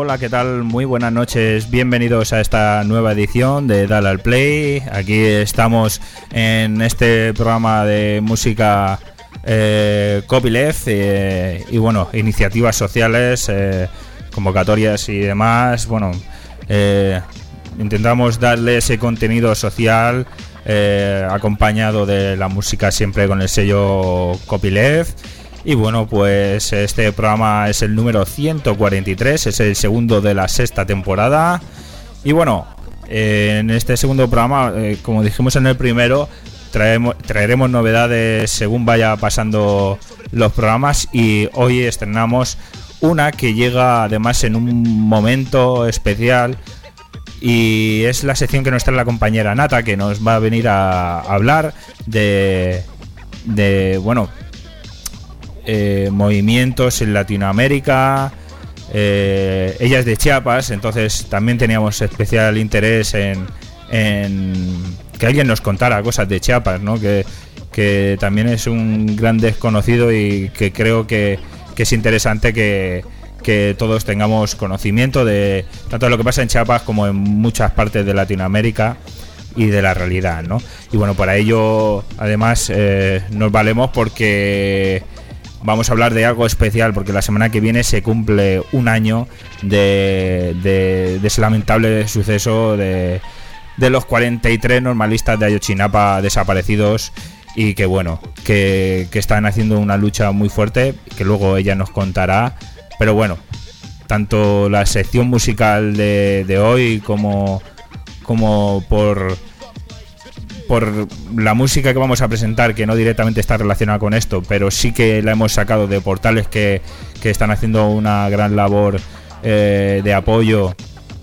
Hola, ¿qué tal? Muy buenas noches, bienvenidos a esta nueva edición de Dale al Play. Aquí estamos en este programa de música copyleft y bueno, iniciativas sociales, convocatorias y demás. Bueno, intentamos darle ese contenido social acompañado de la música, siempre con el sello copyleft. Y bueno, pues este programa es el número 143, es el segundo de la sexta temporada. Y bueno, en este segundo programa, como dijimos en el primero, traeremos novedades según vaya pasando los programas. Y hoy estrenamos una que llega además en un momento especial. Y es la sección que nos trae la compañera Nata, que nos va a venir a hablar de bueno, movimientos en Latinoamérica. Ella es de Chiapas, entonces también teníamos especial interés en que alguien nos contara cosas de Chiapas, ¿no? Que también es un gran desconocido y que creo que es interesante que todos tengamos conocimiento de tanto de lo que pasa en Chiapas como en muchas partes de Latinoamérica y de la realidad, ¿no? Y bueno, para ello además nos valemos porque vamos a hablar de algo especial, porque la semana que viene se cumple un año de ese lamentable suceso de los 43 normalistas de Ayotzinapa desaparecidos, y que bueno, que están haciendo una lucha muy fuerte, que luego ella nos contará. Pero bueno, tanto la sección musical de hoy como por la música que vamos a presentar, que no directamente está relacionada con esto, pero sí que la hemos sacado de portales que están haciendo una gran labor de apoyo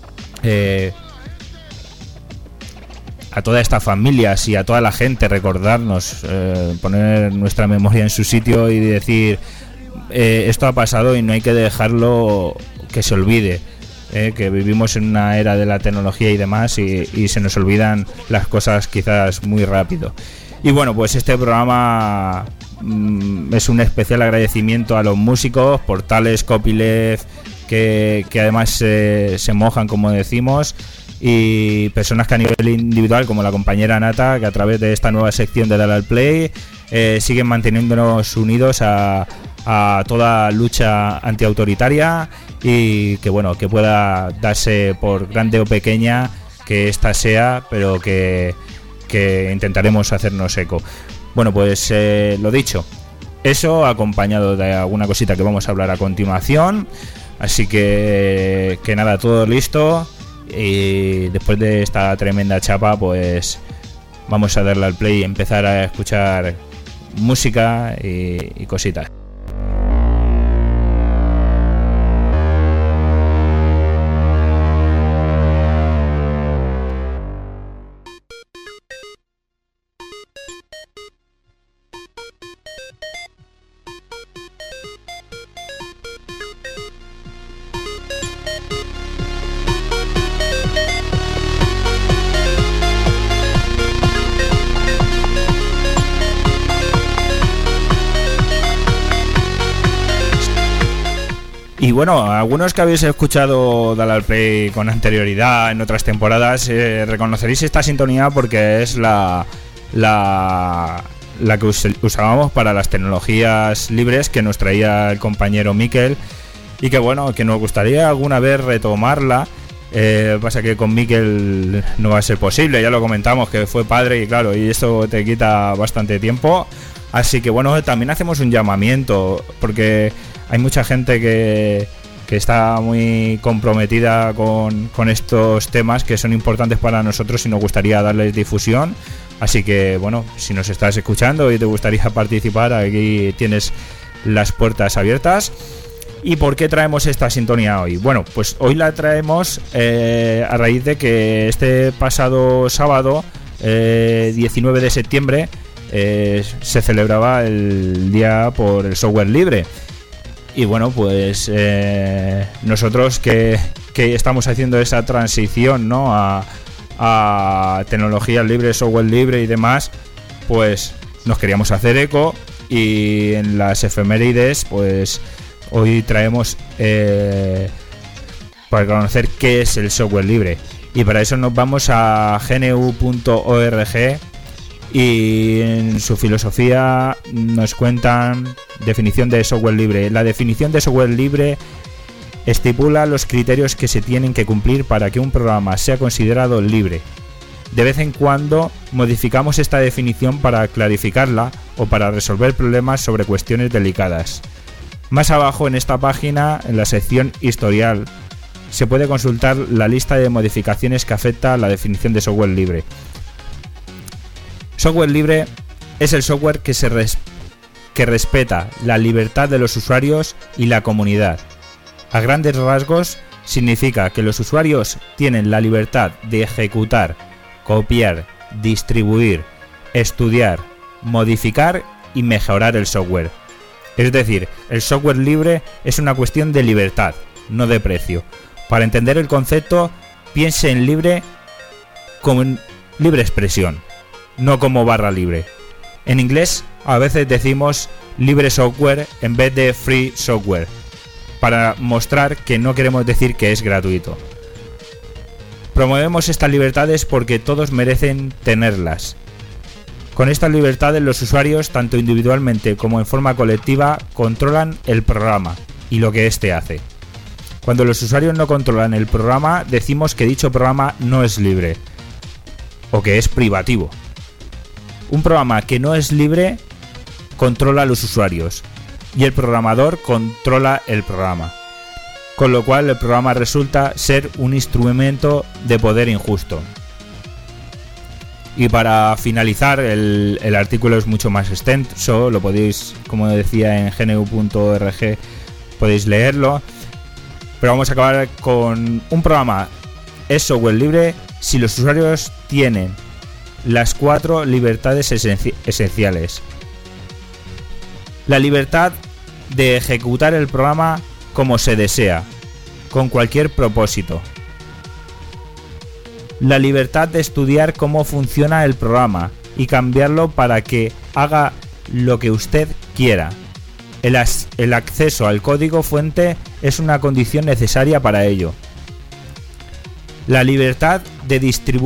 a todas estas familias y a toda la gente, recordarnos, poner nuestra memoria en su sitio y decir, esto ha pasado y no hay que dejarlo que se olvide. Que vivimos en una era de la tecnología y demás, y se nos olvidan las cosas quizás muy rápido. Y bueno, pues este programa es un especial agradecimiento a los músicos, portales copyleft que además se mojan, como decimos, y personas que a nivel individual, como la compañera Nata, que a través de esta nueva sección de Dale al Play siguen manteniéndonos unidos a toda lucha antiautoritaria, y que bueno, que pueda darse por grande o pequeña que esta sea, pero que intentaremos hacernos eco. Bueno, pues lo dicho, eso acompañado de alguna cosita que vamos a hablar a continuación. Así que nada, todo listo, y después de esta tremenda chapa, pues vamos a darle al play y empezar a escuchar música y cositas. Y bueno, algunos que habéis escuchado Dale al Play con anterioridad en otras temporadas, reconoceréis esta sintonía porque es la que usábamos para las tecnologías libres que nos traía el compañero Miquel, y que bueno, que nos gustaría alguna vez retomarla. Pasa que con Miquel no va a ser posible, ya lo comentamos, que fue padre y claro, y esto te quita bastante tiempo. Así que bueno, también hacemos un llamamiento, porque hay mucha gente que está muy comprometida con estos temas que son importantes para nosotros y nos gustaría darles difusión. Así que bueno, si nos estás escuchando y te gustaría participar, aquí tienes las puertas abiertas. ¿Y por qué traemos esta sintonía hoy? Bueno, pues hoy la traemos a raíz de que este pasado sábado, 19 de septiembre, se celebraba el día por el software libre. Y bueno, pues nosotros que estamos haciendo esa transición, ¿no?, a tecnología libre, software libre y demás, pues nos queríamos hacer eco, y en las efemérides pues hoy traemos para conocer qué es el software libre. Y para eso nos vamos a gnu.org y en su filosofía nos cuentan definición de software libre. La definición de software libre estipula los criterios que se tienen que cumplir para que un programa sea considerado libre. De vez en cuando modificamos esta definición para clarificarla o para resolver problemas sobre cuestiones delicadas. Más abajo en esta página, en la sección Historial, se puede consultar la lista de modificaciones que afecta a la definición de software libre. Software libre es el software que respeta la libertad de los usuarios y la comunidad. A grandes rasgos, significa que los usuarios tienen la libertad de ejecutar, copiar, distribuir, estudiar, modificar y mejorar el software. Es decir, el software libre es una cuestión de libertad, no de precio. Para entender el concepto, piense en libre como en libre expresión, no como barra libre. En inglés a veces decimos libre software en vez de free software, para mostrar que no queremos decir que es gratuito. Promovemos estas libertades porque todos merecen tenerlas. Con estas libertades los usuarios, tanto individualmente como en forma colectiva, controlan el programa y lo que éste hace. Cuando los usuarios no controlan el programa, decimos que dicho programa no es libre o que es privativo. Un programa que no es libre controla a los usuarios y el programador controla el programa, con lo cual el programa resulta ser un instrumento de poder injusto. Y para finalizar, el artículo es mucho más extenso, lo podéis, como decía, en gnu.org podéis leerlo, pero vamos a acabar con un programa es software libre si los usuarios tienen las 4 libertades esenciales. La libertad de ejecutar el programa como se desea, con cualquier propósito. La libertad de estudiar cómo funciona el programa y cambiarlo para que haga lo que usted quiera. El acceso al código fuente es una condición necesaria para ello. La libertad de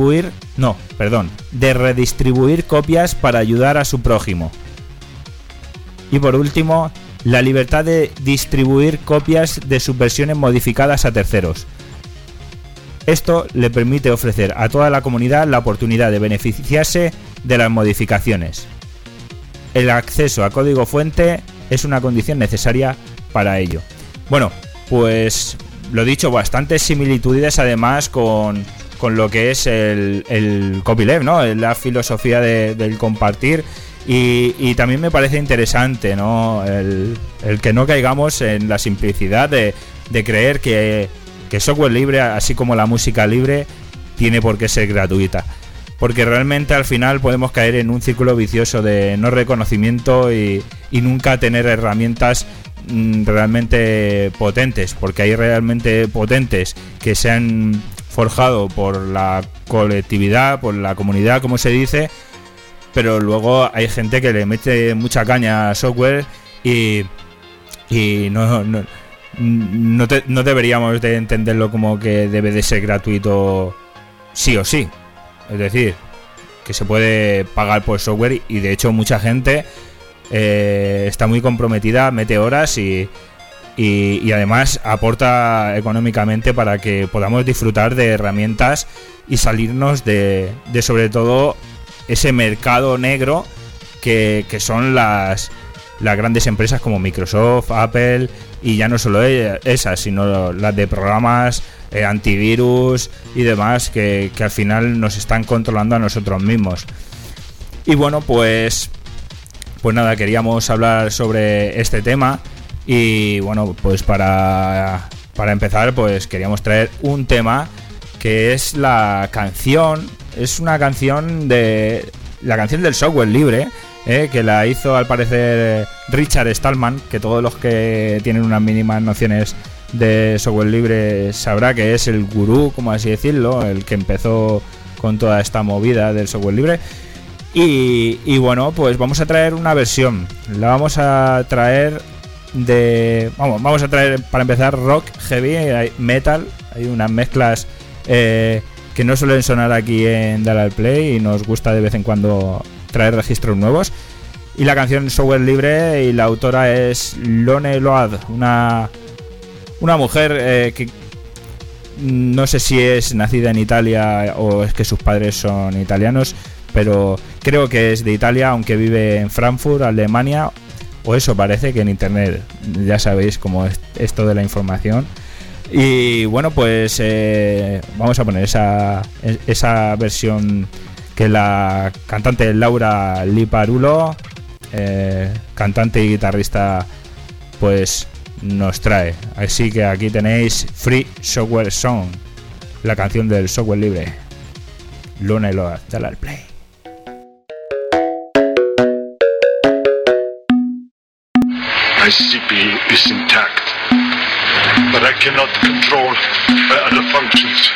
redistribuir copias para ayudar a su prójimo. Y por último, la libertad de distribuir copias de sus versiones modificadas a terceros. Esto le permite ofrecer a toda la comunidad la oportunidad de beneficiarse de las modificaciones. El acceso a código fuente es una condición necesaria para ello. Bueno, pues lo dicho, bastantes similitudes además con lo que es el copyleft, ¿no? La filosofía del compartir. Y también me parece interesante, ¿no? El que no caigamos en la simplicidad de creer que software libre, así como la música libre, tiene por qué ser gratuita. Porque realmente al final podemos caer en un círculo vicioso de no reconocimiento y nunca tener herramientas realmente potentes. Porque hay realmente potentes que se han forjado por la colectividad, por la comunidad, como se dice, pero luego hay gente que le mete mucha caña a software y no deberíamos de entenderlo como que debe de ser gratuito sí o sí. Es decir, que se puede pagar por software y de hecho mucha gente está muy comprometida, mete horas y además aporta económicamente para que podamos disfrutar de herramientas y salirnos de sobre todo ese mercado negro que son las grandes empresas como Microsoft, Apple, y ya no solo esas, sino las de programas, antivirus y demás que al final nos están controlando a nosotros mismos. Y bueno, pues nada, queríamos hablar sobre este tema y bueno, pues para empezar, pues queríamos traer un tema que es la canción. Es una canción la canción del software libre, que la hizo al parecer Richard Stallman, que todos los que tienen unas mínimas nociones de software libre sabrá que es el gurú, como así decirlo, el que empezó con toda esta movida del software libre. Y bueno, pues vamos a traer una versión. La vamos a traer vamos a traer para empezar rock, heavy, metal. Hay unas mezclas que no suelen sonar aquí en Dalal Play y nos gusta de vez en cuando traer registros nuevos. Y la canción es Software Libre y la autora es Lone Load, una mujer que no sé si es nacida en Italia o es que sus padres son italianos, pero creo que es de Italia, aunque vive en Frankfurt, Alemania, o eso parece, que en internet ya sabéis cómo es esto de la información. Y bueno, pues vamos a poner esa versión que la cantante Laura Liparulo, cantante y guitarrista, pues nos trae. Así que aquí tenéis Free Software Song, la canción del software libre. Lone Load, dale al play. My CPU is intact, but I cannot control my other functions.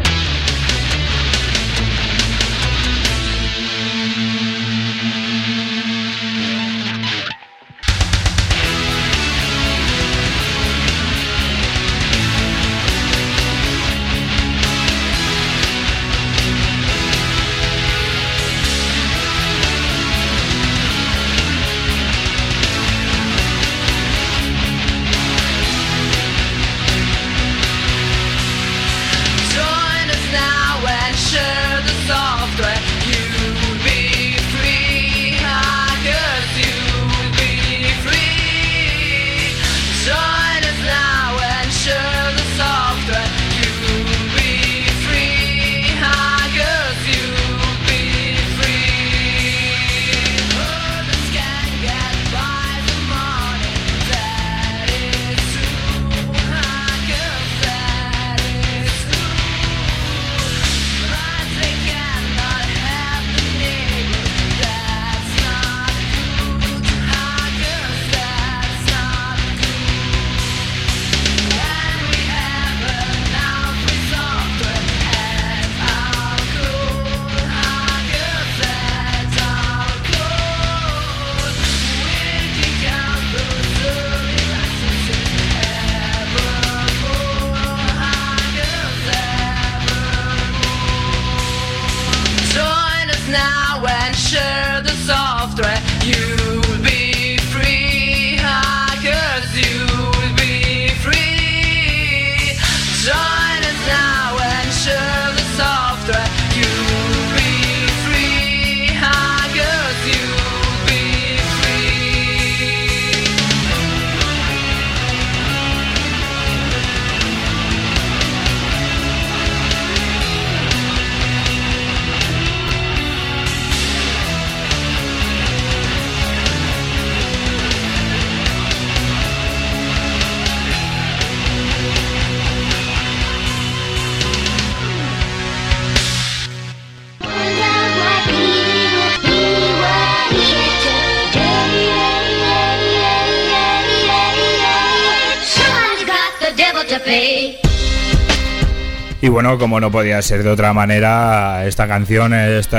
Y bueno, como no podía ser de otra manera, esta canción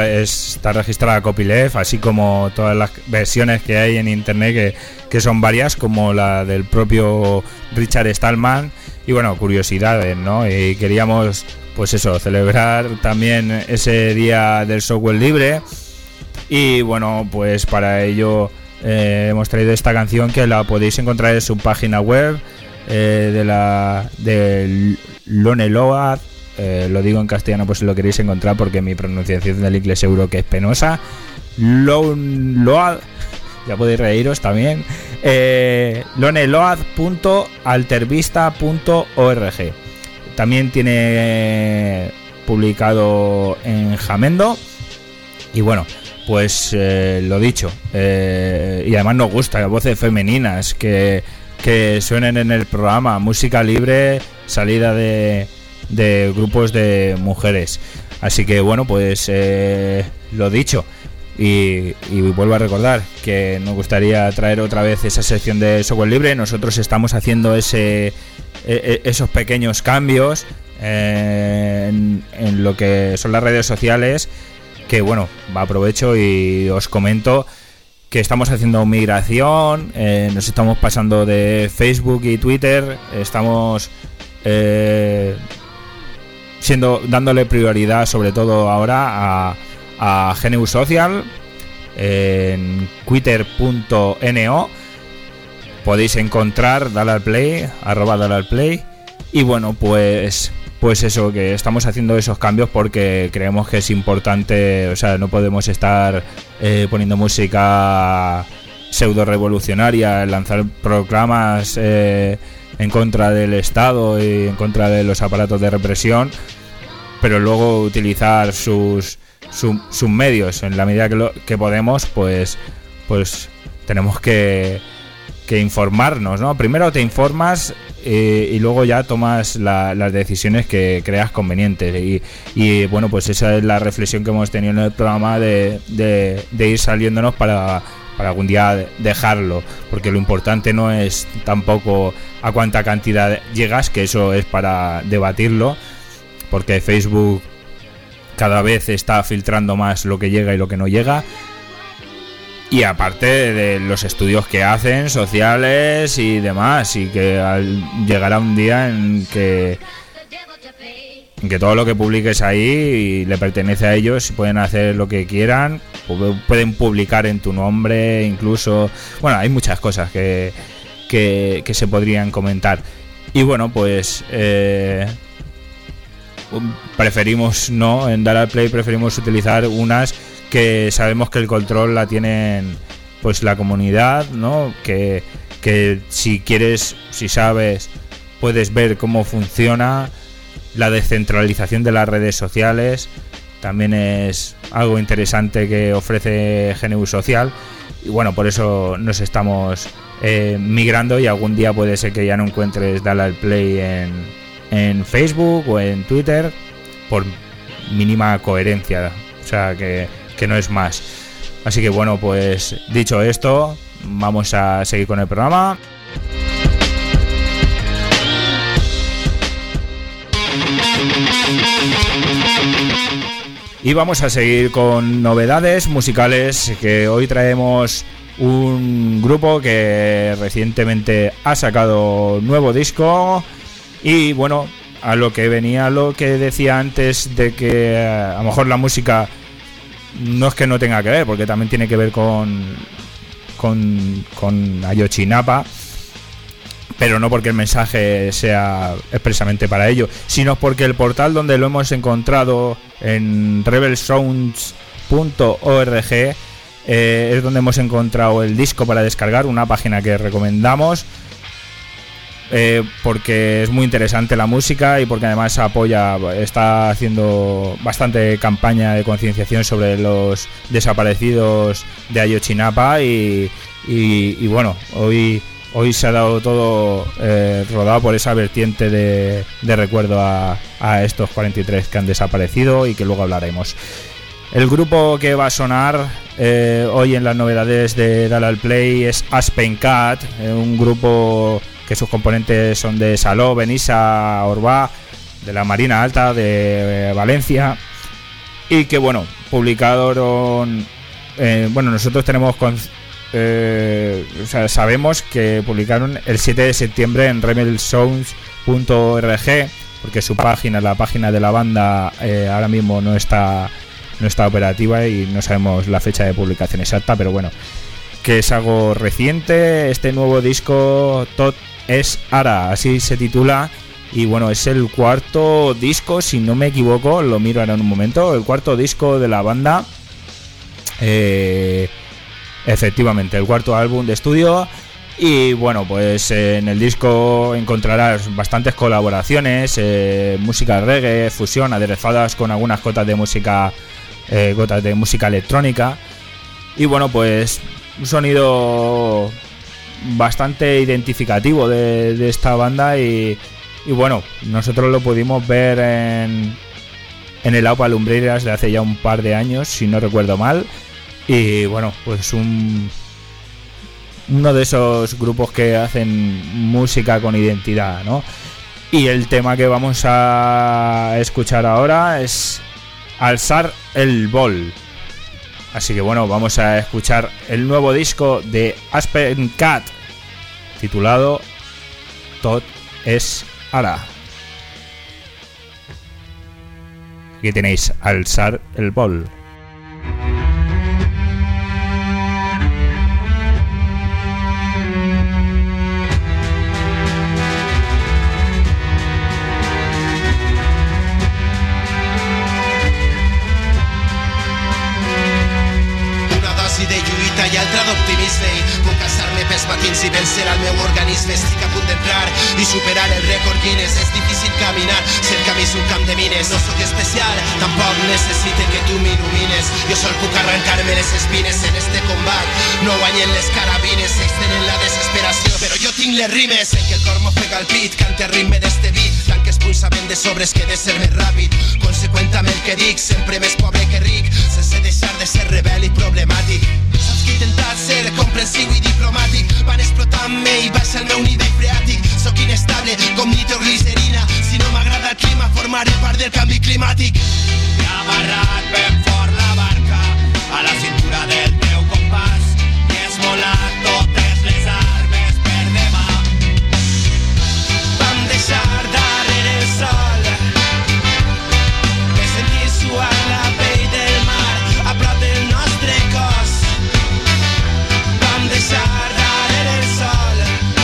está registrada a copyleft, así como todas las versiones que hay en internet, que son varias, como la del propio Richard Stallman. Y bueno, curiosidades, ¿no? Y queríamos, pues eso, celebrar también ese día del software libre. Y bueno, pues para ello hemos traído esta canción, que la podéis encontrar en su página web, de Lone Load. Lo digo en castellano por si lo queréis encontrar, porque mi pronunciación del inglés seguro que es penosa. Lone Load, ya podéis reíros también. loneload.altervista.org. También tiene publicado en Jamendo. Y bueno, pues lo dicho, y además nos gusta las voces femeninas que suenen en el programa. Música libre, salida de grupos de mujeres. Así que bueno, pues lo dicho, y vuelvo a recordar que nos gustaría traer otra vez esa sección de software libre. Nosotros estamos haciendo esos pequeños cambios en lo que son las redes sociales, que bueno, aprovecho y os comento que estamos haciendo migración, nos estamos pasando de Facebook y Twitter, estamos dándole prioridad sobre todo ahora a GNU Social en twitter.no. Podéis encontrar Dale al Play, @DaleAlPlay. Y bueno, pues eso, que estamos haciendo esos cambios porque creemos que es importante. O sea, no podemos estar poniendo música pseudo revolucionaria, lanzar proclamas en contra del Estado y en contra de los aparatos de represión, pero luego utilizar sus medios en la medida que podemos, pues tenemos que informarnos, ¿no? Primero te informas y luego ya tomas las decisiones que creas convenientes, y bueno, pues esa es la reflexión que hemos tenido en el programa de ir saliéndonos para algún día dejarlo, porque lo importante no es tampoco a cuánta cantidad llegas, que eso es para debatirlo, porque Facebook cada vez está filtrando más lo que llega y lo que no llega. Y aparte de los estudios que hacen, sociales y demás, y que llegará un día en que todo lo que publiques ahí le pertenece a ellos, pueden hacer lo que quieran, pueden publicar en tu nombre, incluso. Bueno, hay muchas cosas que se podrían comentar. Y bueno, pues preferimos, no, en Dale al Play preferimos utilizar unas que sabemos que el control la tienen pues la comunidad, ¿no? Que si quieres, si sabes, puedes ver cómo funciona. La descentralización de las redes sociales también es algo interesante que ofrece GNU Social, y bueno, por eso nos estamos migrando, y algún día puede ser que ya no encuentres Dale al Play en Facebook o en Twitter, por mínima coherencia, o sea que no es más. Así que bueno, pues dicho esto, vamos a seguir con el programa. Y vamos a seguir con novedades musicales, que hoy traemos un grupo que recientemente ha sacado nuevo disco. Y bueno, a lo que venía, lo que decía antes de que a lo mejor la música no es que no tenga que ver, porque también tiene que ver con Ayotzinapa, pero no porque el mensaje sea expresamente para ello, sino porque el portal donde lo hemos encontrado, en rebelsounds.org, es donde hemos encontrado el disco para descargar, una página que recomendamos, porque es muy interesante la música y porque además está haciendo bastante campaña de concienciación sobre los desaparecidos de Ayotzinapa, y bueno, hoy se ha dado todo rodado por esa vertiente de recuerdo a estos 43 que han desaparecido y que luego hablaremos. El grupo que va a sonar hoy en las novedades de Dale al Play es Aspen Cat, un grupo que sus componentes son de Saló, Benissa, Orbá, de la Marina Alta de Valencia, y que bueno, publicaron, bueno, nosotros tenemos o sea, sabemos que publicaron el 7 de septiembre en rebelsounds.org, porque su página, la página de la banda, ahora mismo no está operativa y no sabemos la fecha de publicación exacta, pero bueno, que es algo reciente. Este nuevo disco, Tot es Ara, así se titula, y bueno, es el cuarto disco, si no me equivoco, lo miro ahora en un momento, el cuarto disco de la banda, efectivamente, el cuarto álbum de estudio. Y bueno, pues en el disco encontrarás bastantes colaboraciones, música reggae, fusión, aderezadas con algunas gotas de música electrónica, y bueno, pues un sonido bastante identificativo de esta banda, y bueno, nosotros lo pudimos ver en el AUPA Lumbreras de hace ya un par de años, si no recuerdo mal, y bueno, pues uno de esos grupos que hacen música con identidad, ¿no? Y el tema que vamos a escuchar ahora es Alzar el Vol. Así que bueno, vamos a escuchar el nuevo disco de Aspen Cat, titulado Tot es Ara. Aquí tenéis Alçar el Vol. De lluita i altra d'optimisme. Puc alçar-me pels matins i vencer el meu organisme. Estic a punt d'entrar i superar el rècord Guinness. És difícil caminar, si el camí és un camp de mines. No sóc especial, tampoc necessite que tu m'il·lumines. Jo sol puc arrencar-me les espines en este combat. No guanyen les carabines, s'extenen la desesperació, però jo tinc les rimes. En que el cor m'ofega el pit, cante el ritme d'este beat. Tant que els punts saben de sobres que he de ser més ràpid. Conseqüent amb el que dic, sempre més pobre que ric, sense deixar de ser rebel i problemàtic. Saps que he intentat ser comprensiu i diplomàtic. Van explotar-me i baixa el meu nivell freàtic. Sóc inestable com nitroglicerina. Si no m'agrada el clima formaré part del canvi climàtic. He amarrat ben fort la barca a la cintura del teu compàs i he esmolat totes les armes per demà. Vam deixar darrere el sol, he sentit suar la pell del mar a prop del nostre cos. Vam deixar darrere el sol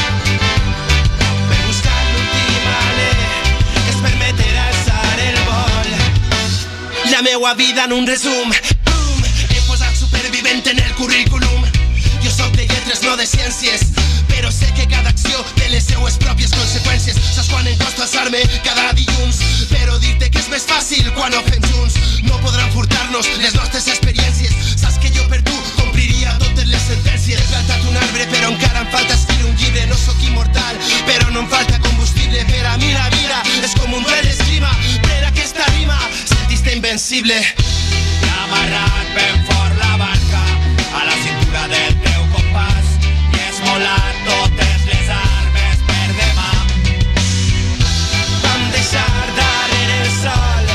per buscar l'últim alè que es permeterà alçar el vol. La meua vida en un resum, boom, he posat supervivent en el currículum. Jo sóc de lletres, no de ciències, però sé que cada acció té les seues pròpies conseqüències. Saps quan em costa alçar-me cada dilluns, però dir-te que és més fàcil quan ho fem junts. No podran furtar-nos les nostres experiències. Saps que jo per tu compliria totes les sentències. He plantat un arbre però encara em falta escriure un llibre. No sóc immortal però no em falta combustible. Per a mi la vida és com un duel d'esgrima. Per aquesta rima sentiste invencible. He amarrat ben fort la barca a la cintura del teu compàs i he esmolat totes les armes per demà. Vam deixar darrere el sol,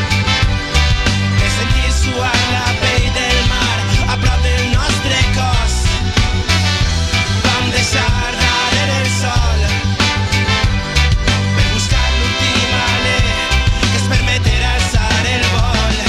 he sentit suar la pell del mar a prop del nostre cos. Vam deixar darrere el sol per buscar l'últim alè que es permeterà alçar el vol.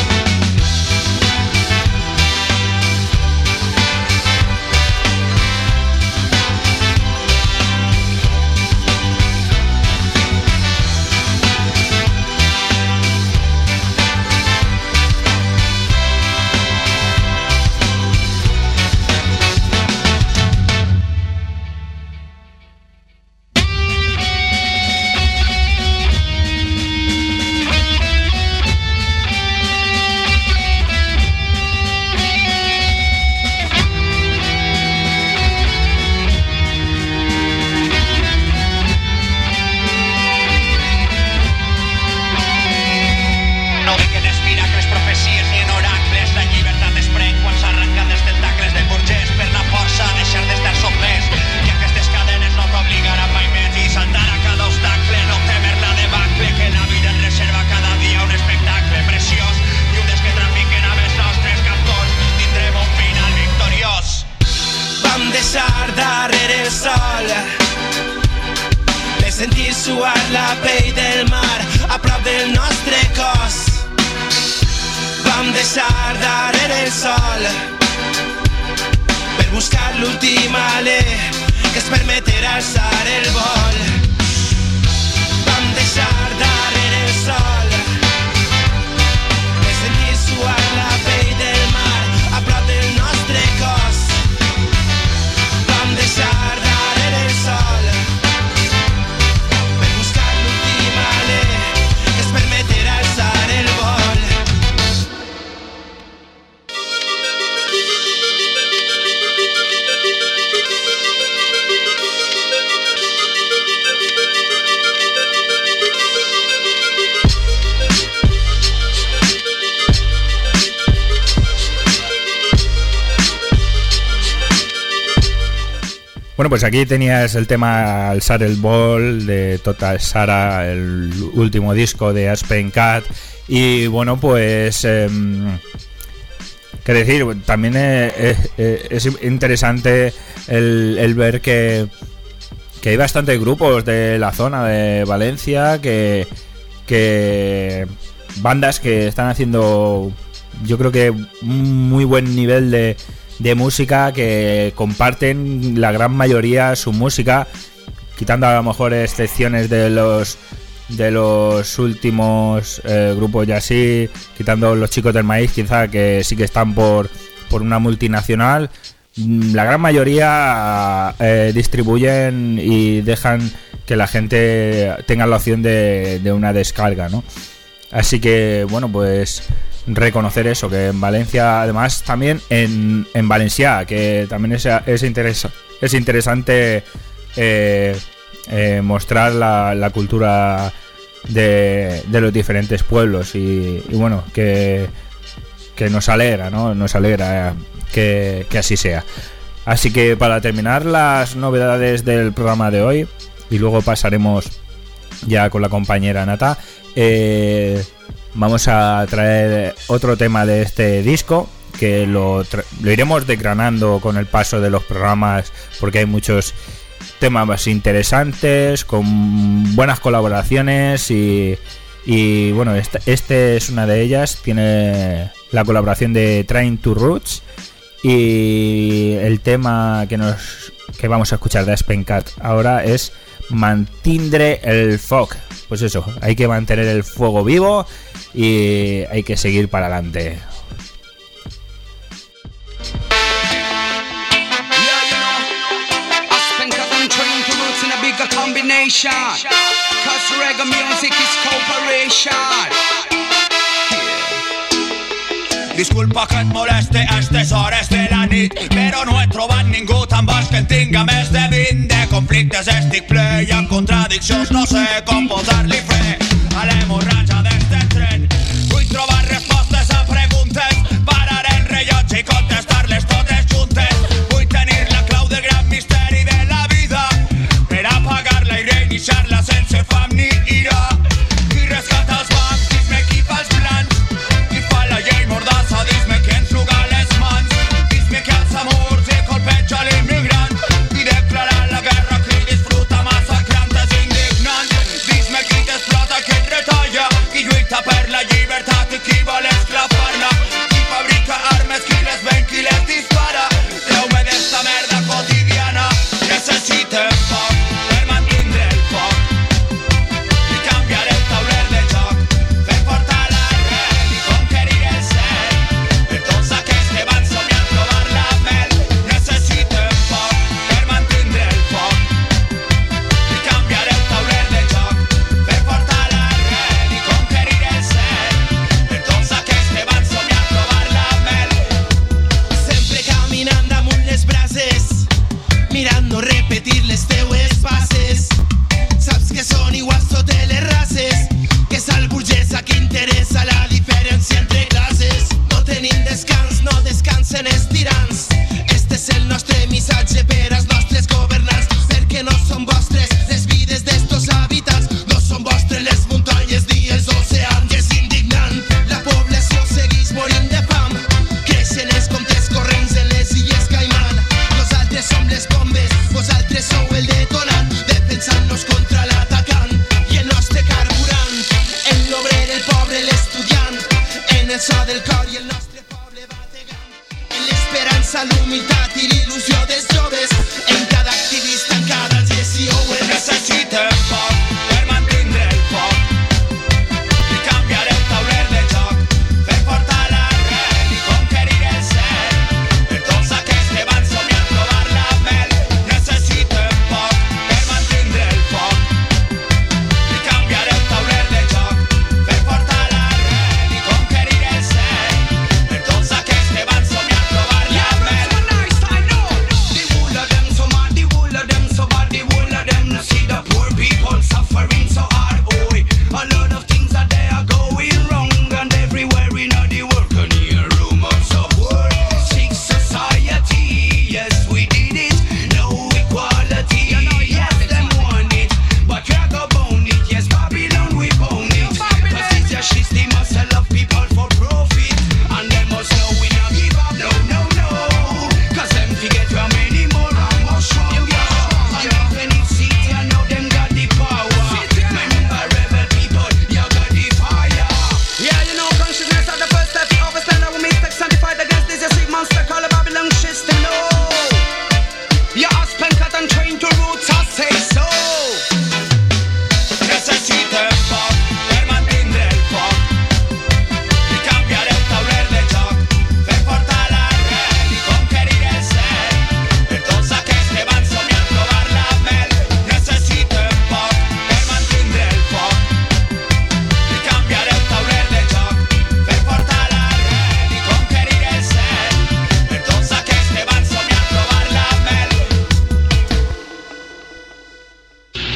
Sentir suar la pell del mar a prop del nostre cos. Vam deixar darrere el sol per buscar l'últim alè que es permeterà alçar el vol. Vam deixar darrere el sol per sentir suar la pell del mar a prop del nostre cos. Vam deixar darrere el sol permeterà alçar el vol. Bueno, pues aquí tenías el tema Alçar el Vol de Tot és Ara, el último disco de Aspen Cat. Y bueno, pues que decir, también es interesante el ver que hay bastantes grupos de la zona de Valencia, que bandas que están haciendo, yo creo que un muy buen nivel de música, que comparten la gran mayoría su música, quitando a lo mejor excepciones de los últimos grupos ya así, quitando los Chicos del Maíz, quizá, que sí que están por una multinacional. La gran mayoría distribuyen y dejan que la gente tenga la opción de una descarga, ¿no? Así que, bueno, pues reconocer eso, que en Valencia, además también en Valencia, que también es interesante mostrar la cultura de los diferentes pueblos y bueno, que nos alegra, ¿no? Nos alegra que así sea. Así que para terminar las novedades del programa de hoy, y luego pasaremos ya con la compañera Nata, vamos a traer otro tema de este disco, que lo iremos desgranando con el paso de los programas, porque hay muchos temas más interesantes, con buenas colaboraciones y bueno, este es una de ellas. Tiene la colaboración de Train to Roots, y el tema que vamos a escuchar de Spencat ahora es Mantindre el Foc. Pues eso, hay que mantener el fuego vivo y hay que seguir para adelante. Combination, cause reggae music is cooperation. Disculpa que et moleste a estes hores de la nit, però no he trobat ningú tan baix que en tinga més de 20. De conflictes estic ple i amb contradiccions no sé com posar-li fre a l'hemorratja d'este tren. Vull trobar respostes a preguntes, parar el rellotge i contestar-les totes juntes. Vull tenir la clau del gran misteri de la vida per apagar-la i reiniciar-la sense fam ni ira. Qui rescata els bancs, dis-me qui fa els plans, qui fa la llei mordassa, dis-me qui ens juga les mans, dis-me qui alça murs i colpeja l'immigrant i declarar la guerra qui disfruta massacrant és indignant. Dis-me qui t'explota, qui et retalla, qui lluita per la llibertat i qui vol esclafar-la, qui fabrica armes, qui les ven, qui les dispara. Treu-me d'esta merda quotidiana, necessitem foc per mantindre el foc i canviar el tauler de joc, fer portar l'arrel i conquerir el cel. Per tots aquells que van somiar provar la mel, necessitem foc per mantindre el foc i canviar el tauler de joc, fer portar l'arrel i conquerir el cel. Per tots aquells que van somiar provar la mel. Sempre caminant damunt les brases, mirant no repetir les teues passes. Saps que són iguals totes les races, que és el burgès a qui interessa la diferència entre classes. No tenim descans, no descansen els tirans. Este és el nostre missatge per als nostres governants, perquè no són vostres les vides d'estos habitants, no són vostres les muntanyes ni els oceans. I és indignant, la població segueix morint de fam, creixen els comptes corrents en les illes Caiman. Nosaltres som les bombes, vosaltres sou el detonant, defensant-nos contra l'atacant i el nostre carburant. En l'obrer, el pobre, l'estudiant, en el so del cor i el nostre poble bategant, en l'esperança, l'humilitat i l'il·lusió dels joves, en cada activista, en cada GSO. Necessitem foc per mantindre el foc i canviar el tauler de joc, fer portar l'arrel i conquerir el cel. Per tots aquells que van somiar provar la mel, necessitem foc per mantindre el foc i canviar el tauler de joc, fer portar l'arrel i conquerir el cel. Per tots aquells que van somiar provar la mel. The whole of them so mad, the whole of them so bad, the whole of them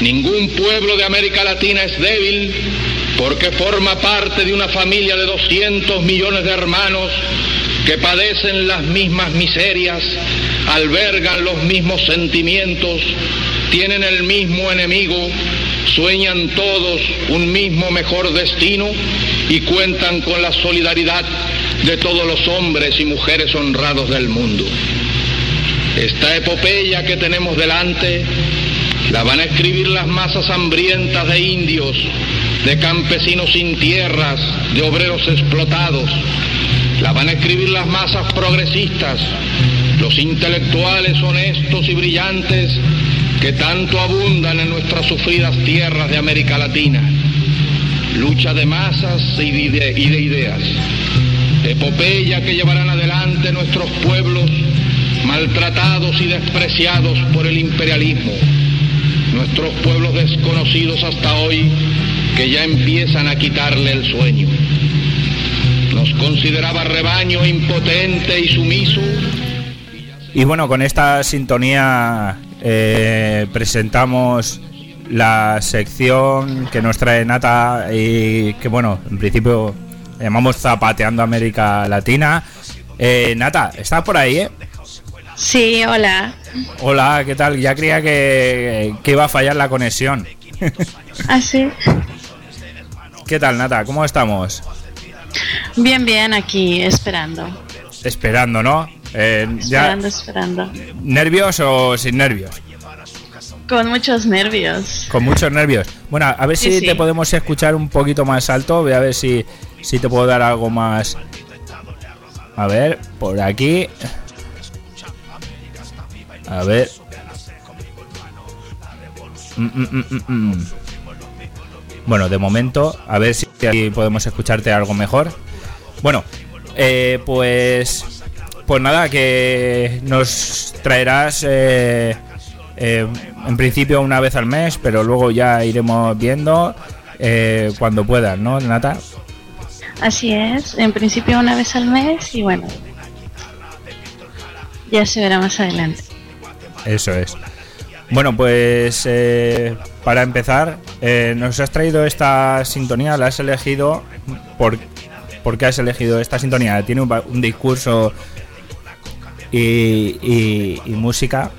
Ningún pueblo de América Latina es débil porque forma parte de una familia de 200 millones de hermanos que padecen las mismas miserias, albergan los mismos sentimientos, tienen el mismo enemigo, sueñan todos un mismo mejor destino y cuentan con la solidaridad de todos los hombres y mujeres honrados del mundo. Esta epopeya que tenemos delante la van a escribir las masas hambrientas de indios, de campesinos sin tierras, de obreros explotados. La van a escribir las masas progresistas, los intelectuales honestos y brillantes que tanto abundan en nuestras sufridas tierras de América Latina. Lucha de masas y de ideas. Epopeya que llevarán adelante nuestros pueblos maltratados y despreciados por el imperialismo. Nuestros pueblos desconocidos hasta hoy que ya empiezan a quitarle el sueño. Nos consideraba rebaño impotente y sumiso. Y bueno, con esta sintonía presentamos la sección que nos trae Nata y que bueno, en principio llamamos Zapateando América Latina. Nata, ¿estás por ahí, Sí, hola. Hola, ¿qué tal? Ya creía que iba a fallar la conexión. ¿Ah, sí? ¿Qué tal, Nata? ¿Cómo estamos? Bien, bien, aquí, esperando. Esperando, ¿no? Esperando. ¿Nervios o sin nervios? Con muchos nervios. Con muchos nervios. Bueno, a ver si sí. te podemos escuchar un poquito más alto. Voy a ver si te puedo dar algo más. A ver, por aquí. A ver. Bueno, de momento, a ver si aquí podemos escucharte algo mejor. Bueno, pues nada, que nos traerás en principio una vez al mes, pero luego ya iremos viendo cuando puedas, ¿no, Nata? Así es, en principio una vez al mes y bueno, ya se verá más adelante. Eso es. Bueno, pues para empezar, nos has traído esta sintonía, la has elegido. ¿Por qué has elegido esta sintonía? Tiene un discurso y música.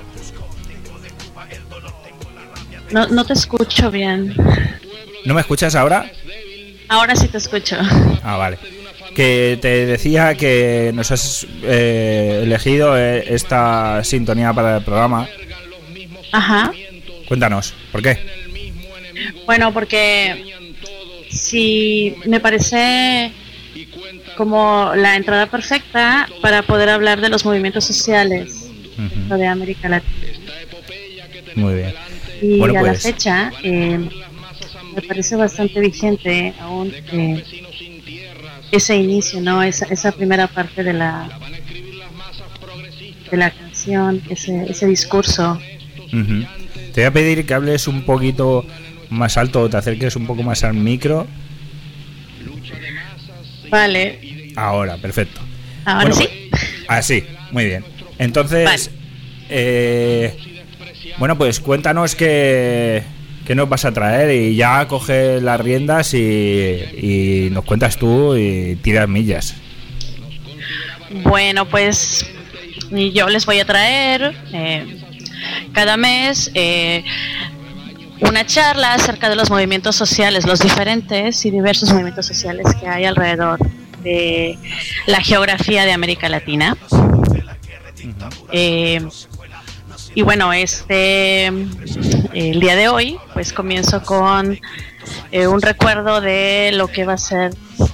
No te escucho bien. ¿No me escuchas ahora? Ahora sí te escucho. Ah, vale. Que te decía que nos has elegido esta sintonía para el programa. Ajá. Cuéntanos, ¿por qué? Bueno, porque sí me parece como la entrada perfecta para poder hablar de los movimientos sociales de América Latina. Muy bien. Y bueno, a pues, la fecha me parece bastante vigente aún ese inicio, ¿no? Esa primera parte de la canción, ese discurso. Te voy a pedir que hables un poquito más alto o te acerques un poco más al micro. Vale. Ahora, perfecto. ¿Ahora bueno, sí? Pues, así, muy bien. Entonces, vale. Bueno, pues cuéntanos qué nos vas a traer y ya coge las riendas y nos cuentas tú y tiras millas. Bueno, pues yo les voy a traer cada mes una charla acerca de los movimientos sociales, los diferentes y diversos movimientos sociales que hay alrededor de la geografía de América Latina. Y bueno, el día de hoy, pues comienzo con un recuerdo de lo que va a ser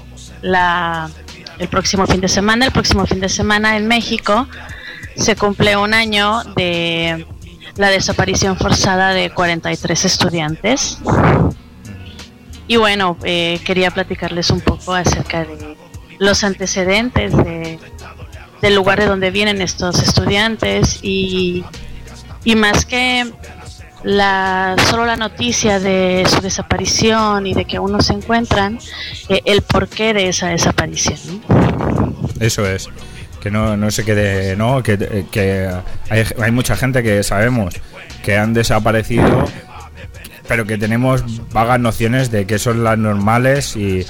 el próximo fin de semana. El próximo fin de semana en México se cumple un año de la desaparición forzada de 43 estudiantes. Y bueno, quería platicarles un poco acerca de los antecedentes del lugar de donde vienen estos estudiantes y más que solo la noticia de su desaparición y de que aún no se encuentran, el porqué de esa desaparición. Eso es, que no se quede, ¿no? Que hay mucha gente que sabemos que han desaparecido pero que tenemos vagas nociones de qué son las normales y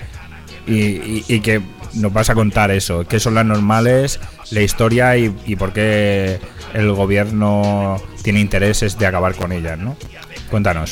que nos vas a contar eso, qué son las normales, la historia y por qué el gobierno tiene intereses de acabar con ellas, ¿no? Cuéntanos.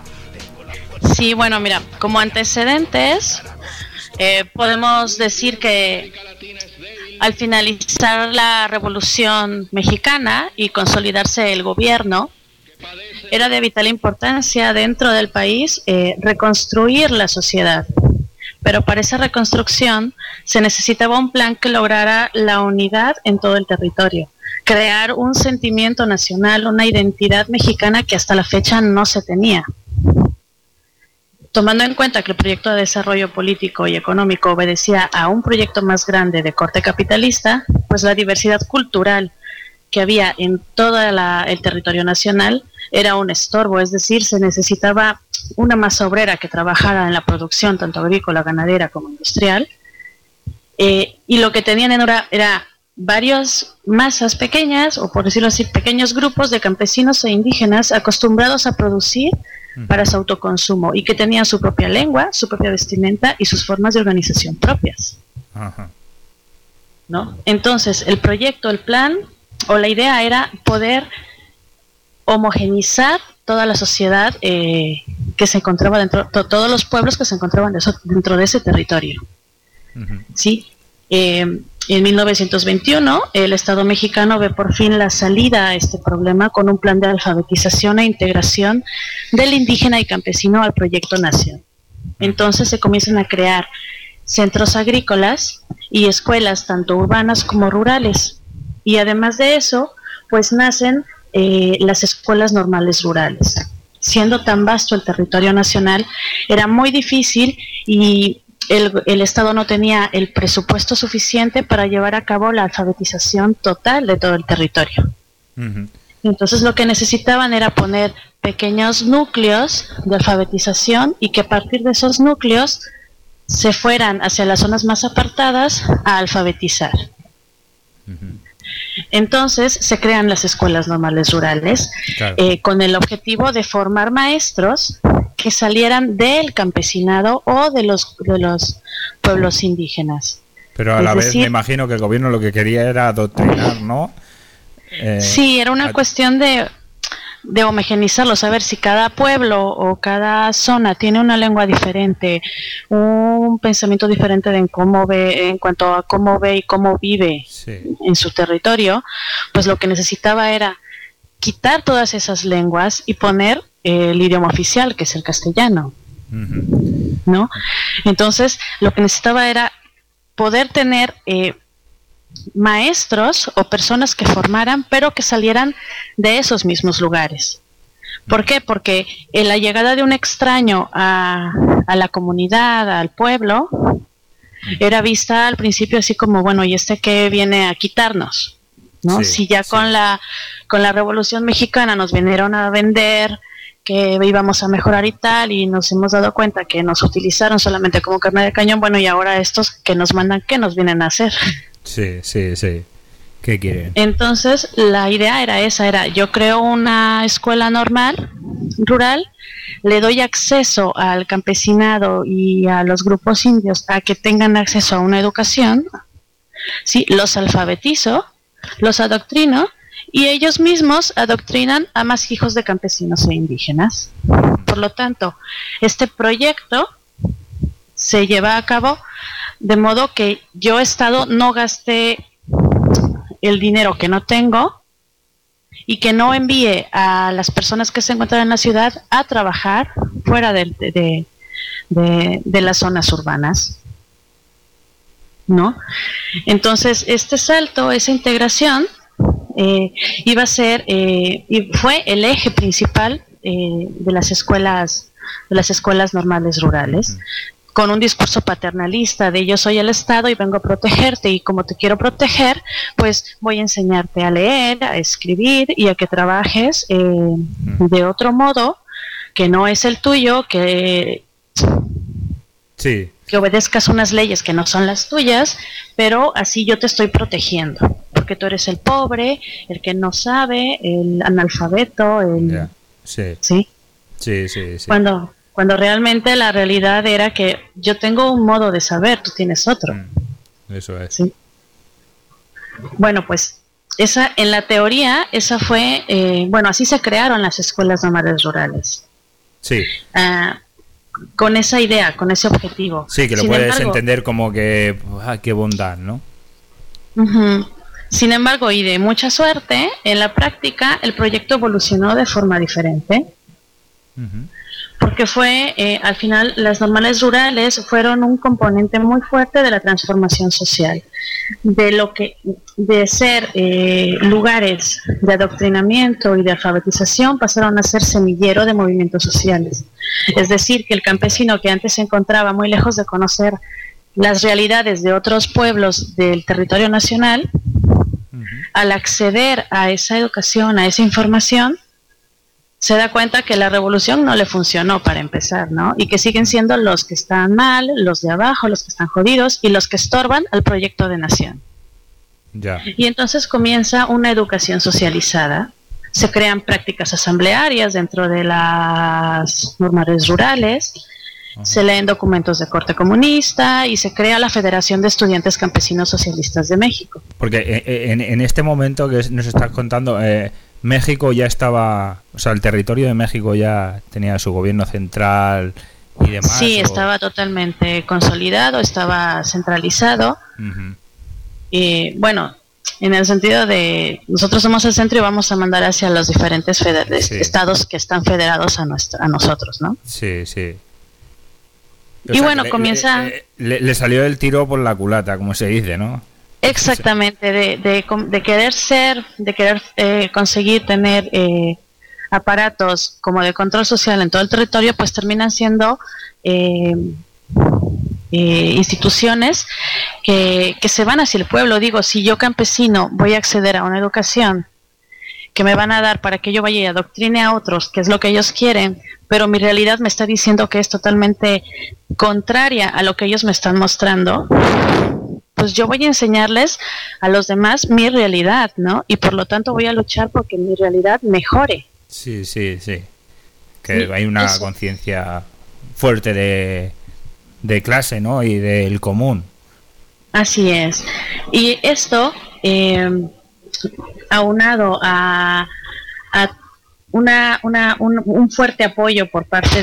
Sí, bueno, mira, como antecedentes, podemos decir que al finalizar la Revolución Mexicana y consolidarse el gobierno, era de vital importancia dentro del país reconstruir la sociedad. Pero para esa reconstrucción se necesitaba un plan que lograra la unidad en todo el territorio, crear un sentimiento nacional, una identidad mexicana que hasta la fecha no se tenía. Tomando en cuenta que el proyecto de desarrollo político y económico obedecía a un proyecto más grande de corte capitalista, pues la diversidad cultural que había en todo el territorio nacional era un estorbo, es decir, se necesitaba una masa obrera que trabajara en la producción tanto agrícola, ganadera como industrial, y lo que tenían era varias masas pequeñas, o por decirlo así, pequeños grupos de campesinos e indígenas acostumbrados a producir para su autoconsumo y que tenían su propia lengua, su propia vestimenta y sus formas de organización propias. Ajá. ¿No? Entonces, el proyecto, el plan o la idea era poder homogeneizar toda la sociedad que se encontraba dentro, todos los pueblos que se encontraban dentro de ese territorio. Uh-huh. ¿Sí? En 1921 el Estado mexicano ve por fin la salida a este problema con un plan de alfabetización e integración del indígena y campesino al proyecto Nación. Entonces se comienzan a crear centros agrícolas y escuelas tanto urbanas como rurales, y además de eso pues nacen las escuelas normales rurales. Siendo tan vasto el territorio nacional, era muy difícil y el Estado no tenía el presupuesto suficiente para llevar a cabo la alfabetización total de todo el territorio. Uh-huh. Entonces lo que necesitaban era poner pequeños núcleos de alfabetización y que a partir de esos núcleos se fueran hacia las zonas más apartadas a alfabetizar. Uh-huh. Entonces se crean las escuelas normales rurales, claro, con el objetivo de formar maestros que salieran del campesinado o de los pueblos indígenas. Pero a la vez me imagino que el gobierno lo que quería era adoctrinar, ¿no? Sí, era una cuestión de homogeneizarlo, saber si cada pueblo o cada zona tiene una lengua diferente, un pensamiento diferente en cómo ve, en cuanto a cómo ve y cómo vive, sí, en su territorio, pues lo que necesitaba era quitar todas esas lenguas y poner el idioma oficial, que es el castellano. Uh-huh. ¿No? Entonces, lo que necesitaba era poder tener maestros o personas que formaran, pero que salieran de esos mismos lugares. ¿Por qué? Porque la llegada de un extraño a la comunidad, al pueblo, era vista al principio así como, bueno, ¿y este qué viene a quitarnos? ¿No? Sí, si ya sí, con la Revolución Mexicana nos vinieron a vender que íbamos a mejorar y tal, y nos hemos dado cuenta que nos utilizaron solamente como carne de cañón, bueno, y ahora estos que nos mandan, ¿qué nos vienen a hacer? Sí. ¿Qué quieren? Entonces, la idea era esa, yo creo una escuela normal, rural, le doy acceso al campesinado y a los grupos indios a que tengan acceso a una educación, ¿sí? Los alfabetizo, los adoctrino, y ellos mismos adoctrinan a más hijos de campesinos e indígenas. Por lo tanto, este proyecto se lleva a cabo de modo que yo, Estado, no gaste el dinero que no tengo y que no envíe a las personas que se encuentran en la ciudad a trabajar fuera de las zonas urbanas, ¿no? Entonces, este salto, esa integración, iba a ser y fue el eje principal de las escuelas normales rurales, con un discurso paternalista de yo soy el Estado y vengo a protegerte, y como te quiero proteger, pues voy a enseñarte a leer, a escribir y a que trabajes de otro modo que no es el tuyo, que sí, que obedezcas unas leyes que no son las tuyas, pero así yo te estoy protegiendo, porque tú eres el pobre, el que no sabe, el analfabeto, sí. ¿sí? Sí. Cuando realmente la realidad era que yo tengo un modo de saber, tú tienes otro. Eso es. ¿Sí? Bueno, pues en la teoría, esa fue, así se crearon las escuelas normales rurales. Sí. Con esa idea, con ese objetivo. Sí, que lo puedes entender como que, qué bondad, ¿no? Uh-huh. Sin embargo, y de mucha suerte, en la práctica el proyecto evolucionó de forma diferente. Uh-huh. Porque al final, las normales rurales fueron un componente muy fuerte de la transformación social, de ser lugares de adoctrinamiento y de alfabetización pasaron a ser semillero de movimientos sociales. Es decir, que el campesino que antes se encontraba muy lejos de conocer las realidades de otros pueblos del territorio nacional, al acceder a esa educación, a esa información, se da cuenta que la revolución no le funcionó para empezar, ¿no? Y que siguen siendo los que están mal, los de abajo, los que están jodidos y los que estorban al proyecto de nación. Ya. Y entonces comienza una educación socializada. Se crean prácticas asamblearias dentro de las normales rurales, se leen documentos de corte comunista y se crea la Federación de Estudiantes Campesinos Socialistas de México. Porque en este momento que nos estás contando, México ya estaba, o sea, el territorio de México ya tenía su gobierno central y demás. Sí, estaba totalmente consolidado, estaba centralizado. Uh-huh. Y bueno, en el sentido de nosotros somos el centro y vamos a mandar hacia los diferentes estados que están federados a nosotros, ¿no? Sí. Y bueno, comienza... Le salió el tiro por la culata, como se dice, ¿no? Exactamente, de querer conseguir tener aparatos como de control social en todo el territorio, pues terminan siendo instituciones que se van hacia el pueblo. Digo, si yo campesino voy a acceder a una educación que me van a dar para que yo vaya y adoctrine a otros, que es lo que ellos quieren, pero mi realidad me está diciendo que es totalmente contraria a lo que ellos me están mostrando, pues yo voy a enseñarles a los demás mi realidad, ¿no? Y por lo tanto voy a luchar porque mi realidad mejore. Sí. Que hay una conciencia fuerte de clase, ¿no? Y del común. Así es. Y esto, aunado a un fuerte apoyo por parte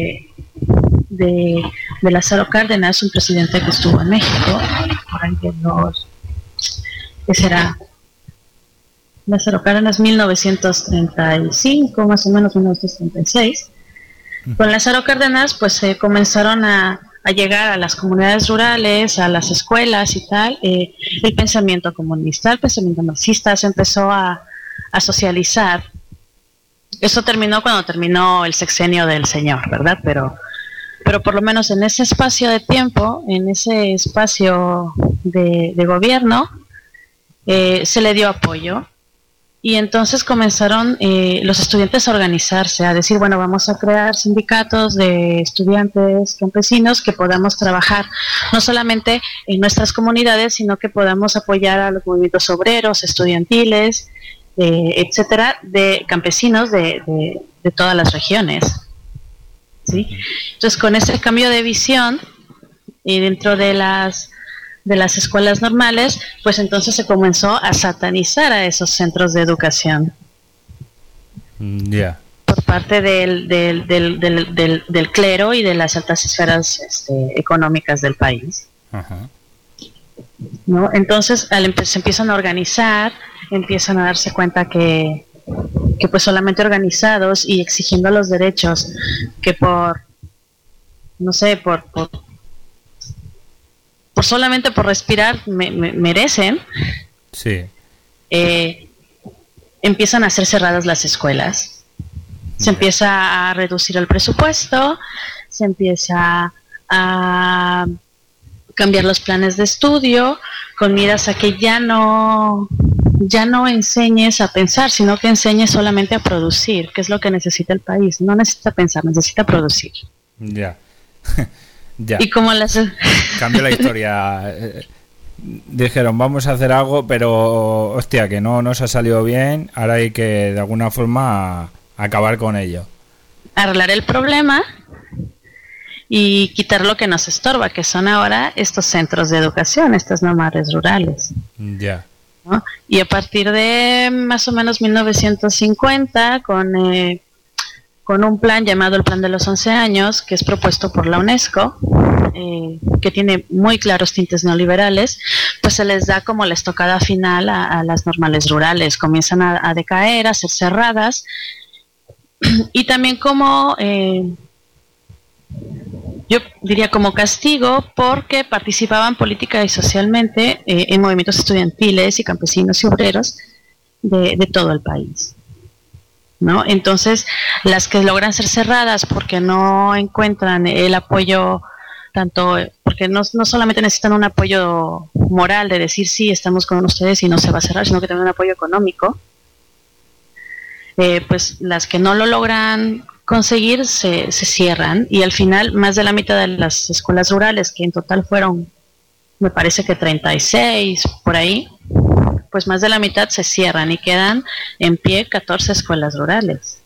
de Lázaro Cárdenas, un presidente que estuvo en México, por ahí de ¿qué será? Lázaro Cárdenas, 1935, más o menos 1936. Con Lázaro Cárdenas, pues se comenzaron a llegar a las comunidades rurales, a las escuelas y tal, el pensamiento comunista, el pensamiento marxista se empezó a socializar. Eso terminó cuando terminó el sexenio del señor, ¿verdad? Pero por lo menos en ese espacio de tiempo, en ese espacio de gobierno, se le dio apoyo. Y entonces comenzaron los estudiantes a organizarse, a decir, bueno, vamos a crear sindicatos de estudiantes campesinos que podamos trabajar no solamente en nuestras comunidades, sino que podamos apoyar a los movimientos obreros, estudiantiles, etcétera, de campesinos de todas las regiones. ¿Sí? Entonces, con ese cambio de visión y dentro de las escuelas normales, pues entonces se comenzó a satanizar a esos centros de educación. Ya. Por parte del clero y de las altas esferas económicas del país. Ajá. ¿No? Entonces, se empiezan a organizar, empiezan a darse cuenta que pues solamente organizados y exigiendo los derechos que por solamente por respirar merecen, sí. Empiezan a ser cerradas las escuelas, se empieza a reducir el presupuesto, se empieza a cambiar los planes de estudio con miras a que ya no enseñes a pensar, sino que enseñes solamente a producir, que es lo que necesita el país. No necesita pensar, necesita producir. Ya. Ya. Y como cambió la historia. Dijeron, vamos a hacer algo, pero hostia, que no nos ha salido bien, ahora hay que de alguna forma acabar con ello. arreglar el problema y quitar lo que nos estorba, que son ahora estos centros de educación, estas nómadas rurales. Ya. ¿No? Y a partir de más o menos 1950, con un plan llamado el Plan de los 11 años, que es propuesto por la UNESCO, que tiene muy claros tintes neoliberales, pues se les da como la estocada final a las normales rurales. Comienzan a decaer, a ser cerradas, y también como... yo diría como castigo, porque participaban política y socialmente en movimientos estudiantiles y campesinos y obreros de todo el país, ¿no? Entonces, las que logran ser cerradas porque no encuentran el apoyo, tanto porque no solamente necesitan un apoyo moral de decir sí, estamos con ustedes y no se va a cerrar, sino que también un apoyo económico, pues las que no lo logran conseguir se cierran, y al final más de la mitad de las escuelas rurales, que en total fueron, me parece que 36 por ahí, pues más de la mitad se cierran y quedan en pie 14 escuelas rurales,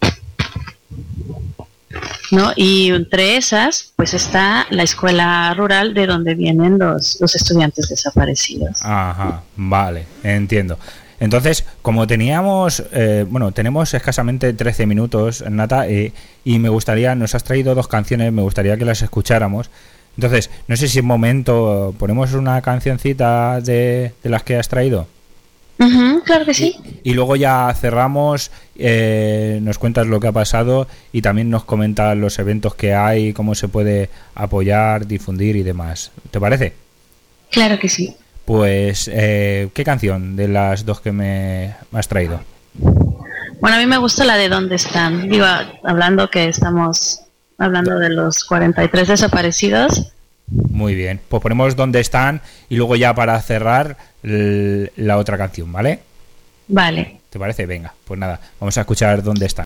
¿no? Y entre esas pues está la escuela rural de donde vienen los estudiantes desaparecidos. Ajá, vale, entiendo. Entonces, como tenemos escasamente 13 minutos, Nata, y me gustaría, nos has traído 2 canciones, me gustaría que las escucháramos. Entonces, no sé si en momento ponemos una cancioncita de las que has traído. Claro que sí. Y luego ya cerramos, nos cuentas lo que ha pasado y también nos comentas los eventos que hay, cómo se puede apoyar, difundir y demás. ¿Te parece? Claro que sí. Pues, ¿qué canción de las 2 que me has traído? Bueno, a mí me gusta la de ¿Dónde están? Digo, hablando que estamos hablando de los 43 desaparecidos. Muy bien, pues ponemos ¿Dónde están? Y luego ya para cerrar la otra canción, ¿vale? Vale. ¿Te parece? Venga, pues nada, vamos a escuchar ¿Dónde están?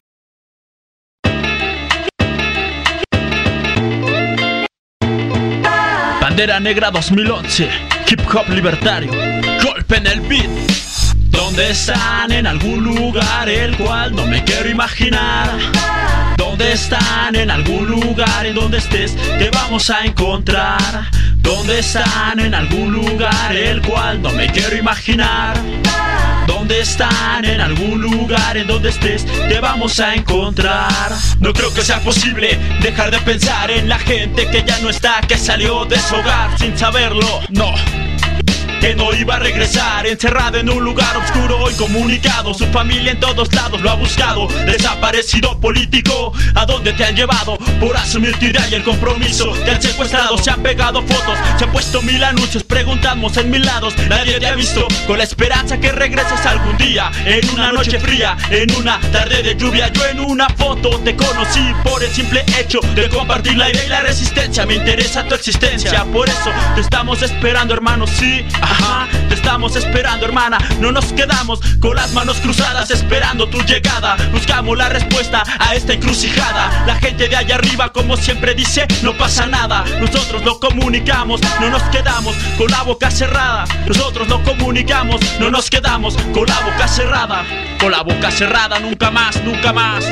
Bandera Negra 2011, hip hop libertario, golpe en el beat. ¿Dónde están? En algún lugar el cual no me quiero imaginar. ¿Dónde están? En algún lugar en donde estés te vamos a encontrar. ¿Dónde están? En algún lugar el cual no me quiero imaginar. ¿Dónde están? En algún lugar en donde estés te vamos a encontrar. No creo que sea posible dejar de pensar en la gente que ya no está, que salió de su hogar sin saberlo, no, que no iba a regresar, encerrado en un lugar oscuro, incomunicado. Su familia en todos lados lo ha buscado. Desaparecido político, ¿a dónde te han llevado? Por asumir tu idea y el compromiso. Te han secuestrado, se han pegado fotos, se han puesto 1000 anuncios, preguntamos en 1000 lados. Nadie te ha visto, con la esperanza que regreses algún día. En una noche fría, en una tarde de lluvia, yo en una foto te conocí por el simple hecho de compartir la idea y la resistencia. Me interesa tu existencia, por eso te estamos esperando, hermano, sí. Ajá, te estamos esperando, hermana. No nos quedamos con las manos cruzadas esperando tu llegada. Buscamos la respuesta a esta encrucijada. La gente de allá arriba, como siempre dice, no pasa nada. Nosotros lo comunicamos, no nos quedamos con la boca cerrada. Nosotros lo comunicamos, no nos quedamos con la boca cerrada. Con la boca cerrada, nunca más, nunca más.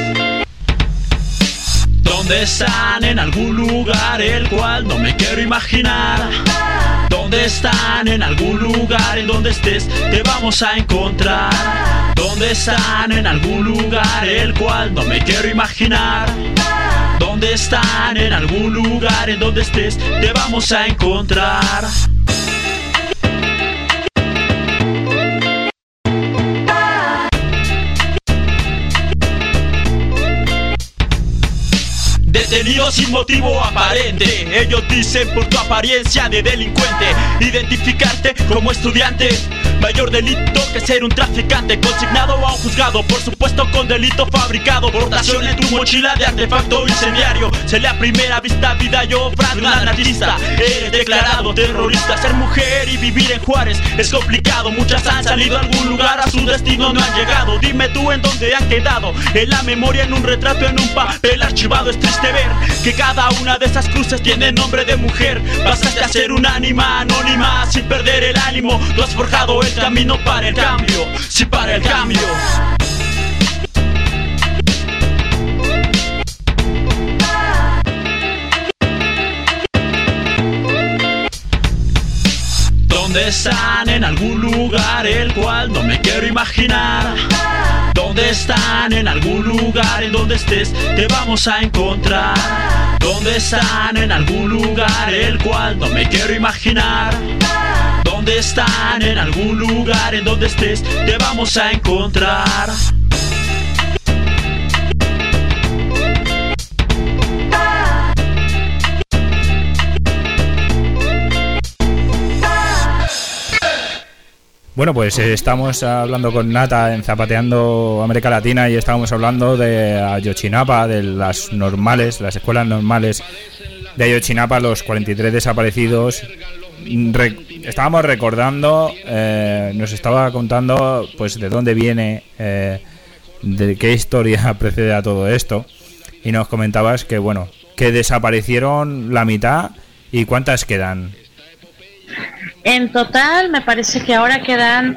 ¿Dónde están? En algún lugar el cual no me quiero imaginar. ¿Dónde están? En algún lugar en donde estés te vamos a encontrar. ¿Dónde están? En algún lugar el cual no me quiero imaginar. ¿Dónde están? En algún lugar en donde estés te vamos a encontrar. Detenido sin motivo aparente, ellos dicen por tu apariencia de delincuente. Identificarte como estudiante, mayor delito que ser un traficante. Consignado a un juzgado, por supuesto con delito fabricado. Portación en tu mochila de artefacto incendiario. Ser a primera vista vida y obra de un anarquista. Eres declarado terrorista. Ser mujer y vivir en Juárez es complicado. Muchas han salido a algún lugar, a su destino no han llegado. Dime tú en dónde han quedado. En la memoria, en un retrato, en un papel archivado. Es triste ver que cada una de esas cruces tiene nombre de mujer. Pasaste a ser un ánima anónima sin perder el ánimo. Tú has forjado el camino para el cambio, sí, para el cambio. ¿Dónde están? En algún lugar el cual no me quiero imaginar. ¿Dónde están? En algún lugar en donde estés te vamos a encontrar. ¿Dónde están? En algún lugar el cual no me quiero imaginar. ¿Dónde están? En algún lugar en donde estés te vamos a encontrar. Bueno, pues estamos hablando con Nata en Zapateando América Latina y estábamos hablando de Ayotzinapa, de las normales, las escuelas normales de Ayotzinapa, los 43 desaparecidos. Estábamos recordando, nos estaba contando pues de dónde viene, de qué historia precede a todo esto, y nos comentabas que bueno, que desaparecieron la mitad. ¿Y cuántas quedan? En total me parece que ahora quedan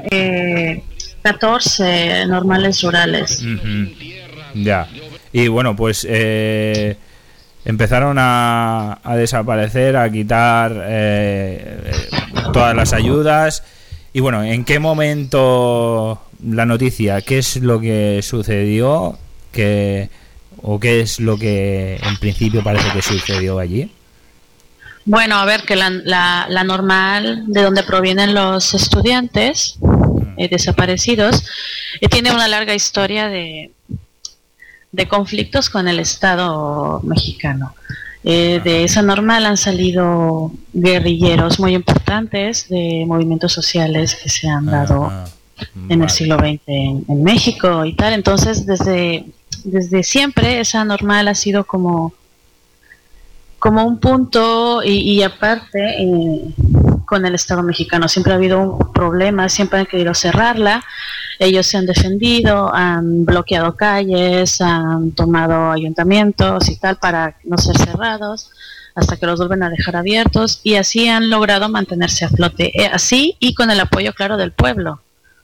14 normales rurales. Ya. Y bueno, pues empezaron a desaparecer, a quitar todas las ayudas. Y bueno, ¿en qué momento la noticia? ¿Qué es lo que sucedió? ¿O qué es lo que en principio parece que sucedió allí? Bueno, a ver, que la normal de donde provienen los estudiantes desaparecidos tiene una larga historia de conflictos con el Estado mexicano. De esa normal han salido guerrilleros muy importantes de movimientos sociales que se han dado en el siglo XX en México y tal. Entonces, desde siempre esa normal ha sido como un punto y aparte con el Estado mexicano. Siempre ha habido un problema, siempre han querido cerrarla. Ellos se han defendido, han bloqueado calles, han tomado ayuntamientos y tal para no ser cerrados, hasta que los vuelven a dejar abiertos, y así han logrado mantenerse a flote. Así y con el apoyo, claro, del pueblo.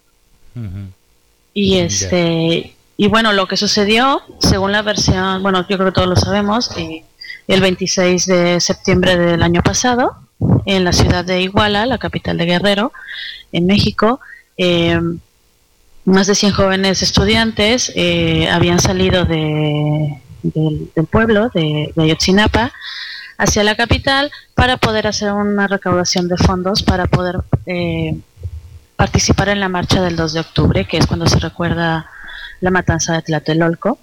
Y y bueno, lo que sucedió, según la versión, bueno, yo creo que todos lo sabemos, el 26 de septiembre del año pasado, en la ciudad de Iguala, la capital de Guerrero, en México, más de 100 jóvenes estudiantes habían salido del pueblo de Ayotzinapa hacia la capital para poder hacer una recaudación de fondos para poder participar en la marcha del 2 de octubre, que es cuando se recuerda la matanza de Tlatelolco.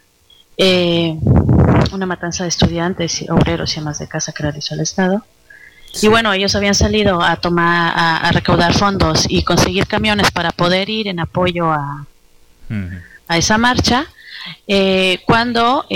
Una matanza de estudiantes, obreros y amas de casa que realizó el Estado. Sí. Y bueno, ellos habían salido a recaudar fondos y conseguir camiones para poder ir en apoyo a esa marcha, cuando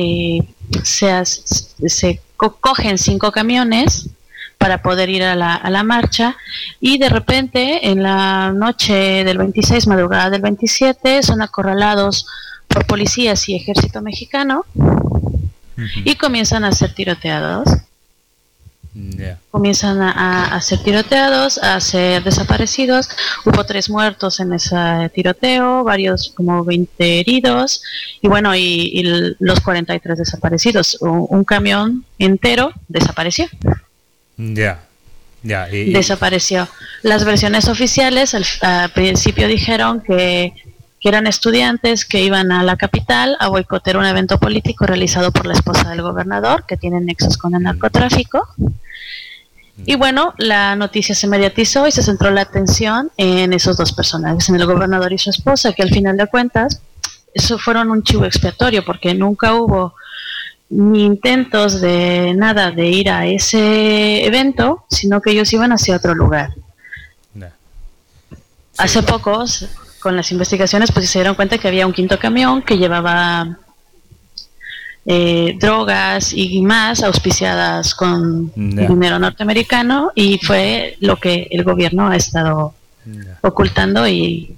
se cogen 5 camiones para poder ir a la marcha, y de repente en la noche del 26, madrugada del 27, son acorralados por policías y ejército mexicano y comienzan a ser tiroteados. Comienzan a ser tiroteados, a ser desaparecidos. Hubo 3 muertos en ese tiroteo, varios, como 20 heridos, y bueno, y los 43 desaparecidos. Un camión entero desapareció. Desapareció. Las versiones oficiales al principio dijeron que eran estudiantes que iban a la capital a boicotear un evento político realizado por la esposa del gobernador, que tiene nexos con el narcotráfico. Y bueno, la noticia se mediatizó y se centró la atención en esos 2 personajes, en el gobernador y su esposa, que al final de cuentas eso fueron un chivo expiatorio, porque nunca hubo ni intentos de nada de ir a ese evento, sino que ellos iban hacia otro lugar. Hace pocos, con las investigaciones, pues se dieron cuenta que había un 5.º camión que llevaba drogas y más auspiciadas con dinero norteamericano, y fue lo que el gobierno ha estado ocultando y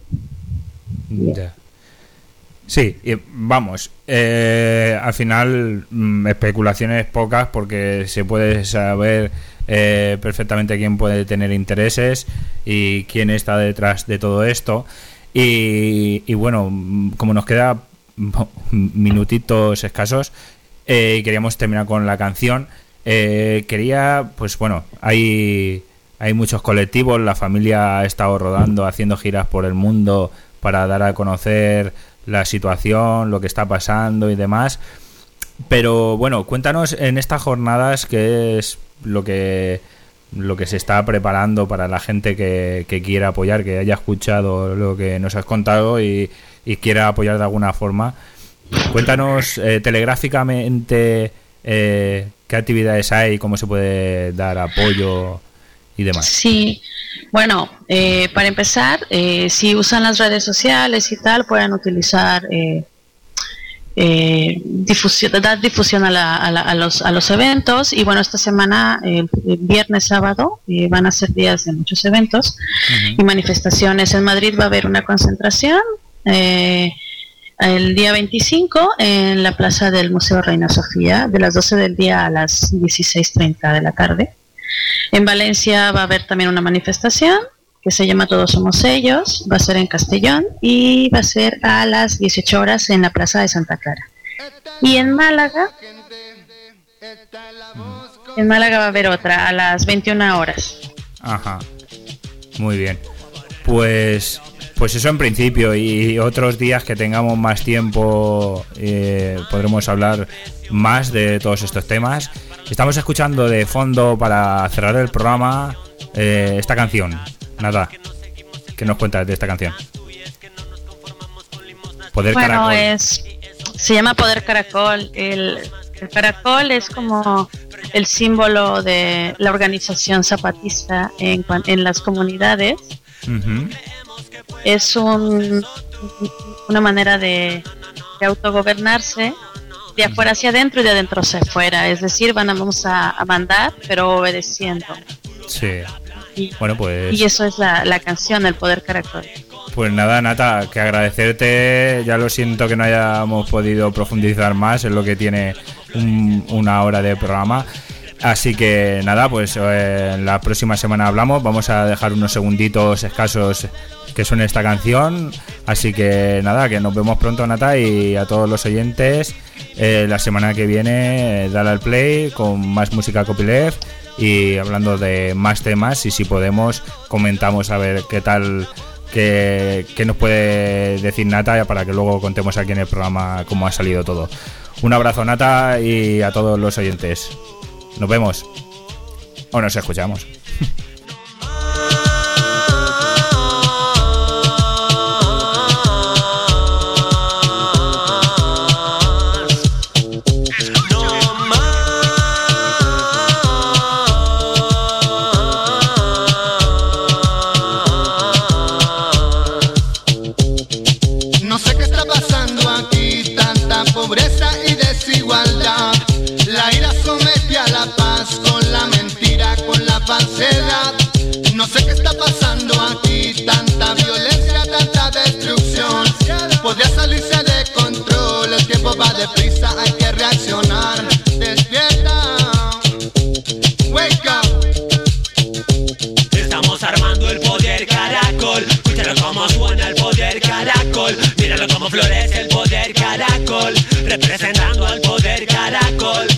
sí, vamos, al final especulaciones pocas, porque se puede saber perfectamente quién puede tener intereses y quién está detrás de todo esto. Y bueno, como nos queda minutitos escasos, queríamos terminar con la canción. Quería, pues bueno, hay hay muchos colectivos, la familia ha estado rodando, haciendo giras por el mundo para dar a conocer la situación, lo que está pasando y demás. Pero bueno, cuéntanos en estas jornadas qué es lo que se está preparando para la gente que quiera apoyar, que haya escuchado lo que nos has contado y quiera apoyar de alguna forma. Cuéntanos telegráficamente qué actividades hay, cómo se puede dar apoyo y demás. Sí, bueno, para empezar, si usan las redes sociales y tal, pueden utilizar dar difusión a los eventos. Y bueno, esta semana, el viernes, sábado, van a ser días de muchos eventos y manifestaciones. En Madrid va a haber una concentración el día 25 en la plaza del Museo Reina Sofía, de las 12 del día a las 16:30 de la tarde. En Valencia va a haber también una manifestación que se llama Todos Somos Ellos, va a ser en Castellón y va a ser a las 18 horas en la Plaza de Santa Clara. Y en Málaga va a haber otra a las 21 horas. Ajá, muy bien. Pues eso en principio, y otros días que tengamos más tiempo podremos hablar más de todos estos temas. Estamos escuchando de fondo para cerrar el programa esta canción. Nada, ¿qué nos cuentas de esta canción? Poder Caracol. Se llama Poder Caracol. El caracol es como el símbolo de la organización zapatista en las comunidades. Uh-huh. Es una manera de autogobernarse de afuera hacia adentro y de adentro hacia afuera. Es decir, vamos a mandar, pero obedeciendo. Sí. Bueno, pues... Y eso es la canción, El Poder Caracol. Pues nada, Nata, que agradecerte. Ya lo siento que no hayamos podido profundizar más en lo que tiene una hora de programa. Así que nada, pues en la próxima semana hablamos. Vamos a dejar unos segunditos escasos que suene esta canción. Así que nada, que nos vemos pronto, Nata, y a todos los oyentes. La semana que viene dale al play con más música Copyleft y hablando de más temas, y si podemos comentamos a ver qué tal, qué nos puede decir Nata, para que luego contemos aquí en el programa cómo ha salido todo. Un abrazo, Nata, y a todos los oyentes. Nos vemos o nos escuchamos. No sé qué está pasando aquí, tanta violencia, tanta destrucción. Podría salirse de control, el tiempo va deprisa, hay que reaccionar. Despierta, wake up. Estamos armando el Poder Caracol. Escúchalo cómo suena el Poder Caracol. Míralo cómo florece el Poder Caracol, representando al Poder Caracol.